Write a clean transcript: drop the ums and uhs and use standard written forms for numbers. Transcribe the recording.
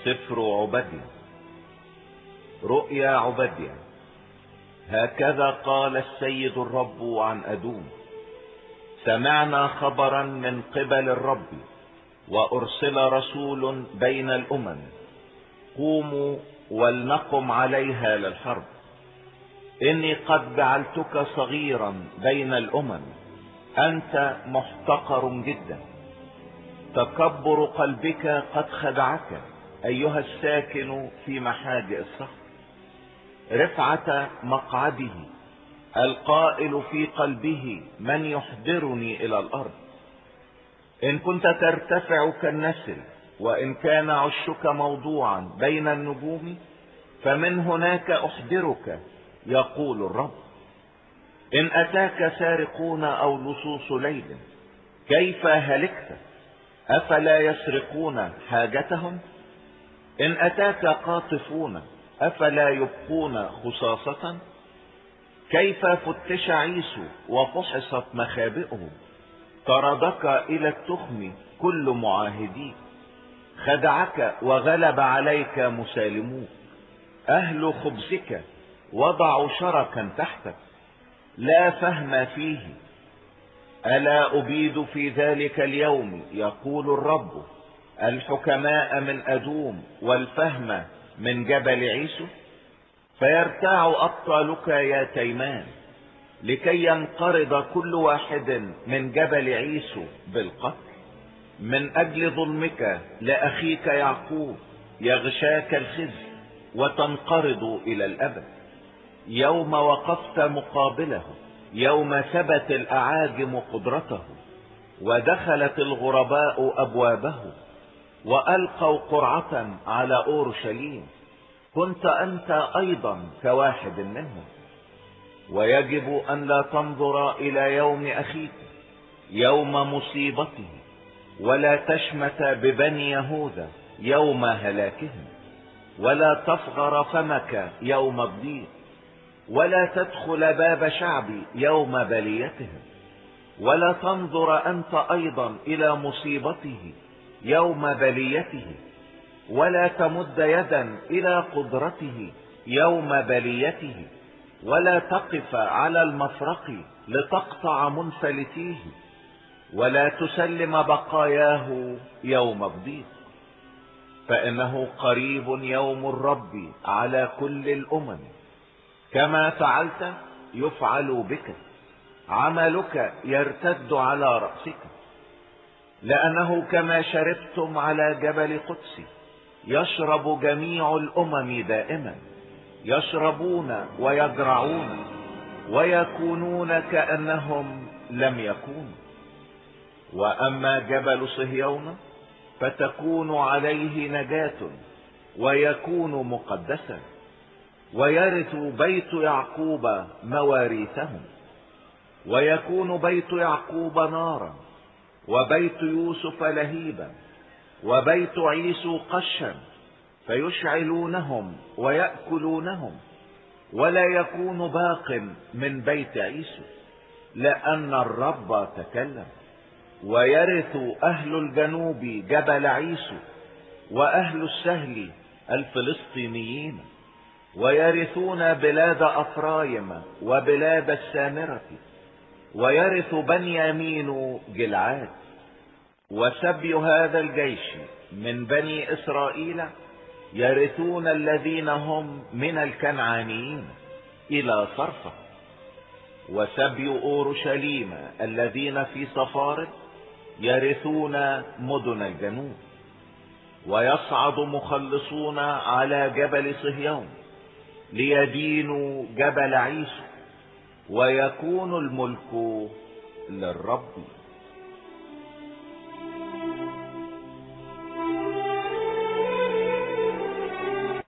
سفر عبدية. رؤيا عبدية. هكذا قال السيد الرب عن أدوم: سمعنا خبرا من قبل الرب، وأرسل رسول بين الأمم، قوموا ولنقم عليها للحرب. إني قد جعلتك صغيرا بين الأمم، أنت محتقر جدا. تكبر قلبك قد خدعك أيها الساكن في محاجئ الصخر. رفعة مقعده القائل في قلبه: من يحضرني إلى الأرض. إن كنت ترتفع كالنسل، وإن كان عشك موضوعا بين النجوم، فمن هناك أحضرك، يقول الرب. إن أتاك سارقون أو لصوص ليل، كيف هلكت؟ أفلا يسرقون حاجتهم؟ إن أتاك قاطفون، أفلا يبقون خصاصة؟ كيف فتش عيسو وفحصت مخابئه؟ طردك إلى التخم كل معاهديك. خدعك وغلب عليك مسالموك. أهل خبزك وضعوا شركا تحتك، لا فهم فيه. ألا أبيد في ذلك اليوم، يقول الرب، الحكماء من أدوم والفهم من جبل عيسو. فيرتاع أبطالك يا تيمان، لكي ينقرض كل واحد من جبل عيسو بالقتل. من أجل ظلمك لأخيك يعقوب يغشاك الخزي، وتنقرض إلى الأبد. يوم وقفت مقابله، يوم ثبت الأعاجم قدرته، ودخلت الغرباء أبوابه، وألقوا قرعة على أورشليم. كنت أنت أيضا كواحد منهم. ويجب أن لا تنظر إلى يوم أخيك، يوم مصيبته، ولا تشمت ببني يهوذا يوم هلاكهم، ولا تصغر فمك يوم الضيق، ولا تدخل باب شعبي يوم بليتهم. ولا تنظر أنت أيضا إلى مصيبته يوم بليته، ولا تمد يدا إلى قدرته يوم بليته، ولا تقف على المفرق لتقطع منفلتيه، ولا تسلم بقاياه يوم الضيق. فإنه قريب يوم الرب على كل الأمم. كما فعلت يفعل بك، عملك يرتد على رأسك. لأنه كما شربتم على جبل قدسي، يشرب جميع الأمم دائما. يشربون ويجرعون، ويكونون كأنهم لم يكونوا. وأما جبل صهيون فتكون عليه نجاة، ويكون مقدسا، ويرث بيت يعقوب مواريثهم. ويكون بيت يعقوب نارا، وبيت يوسف لهيبا، وبيت عيسو قشا، فيشعلونهم ويأكلونهم، ولا يكون باق من بيت عيسو، لأن الرب تكلم. ويرث أهل الجنوب جبل عيسو، وأهل السهل الفلسطينيين. ويرثون بلاد أفرايم وبلاد السامرة، ويرث بنيامين جلعاد. وسبي هذا الجيش من بني إسرائيل يرثون الذين هم من الكنعانيين إلى صرفة. وسبي أورشليم الذين في صفارد يرثون مدن الجنوب. ويصعد مخلصون على جبل صهيون ليدينوا جبل عيسو، ويكون الملك للرب.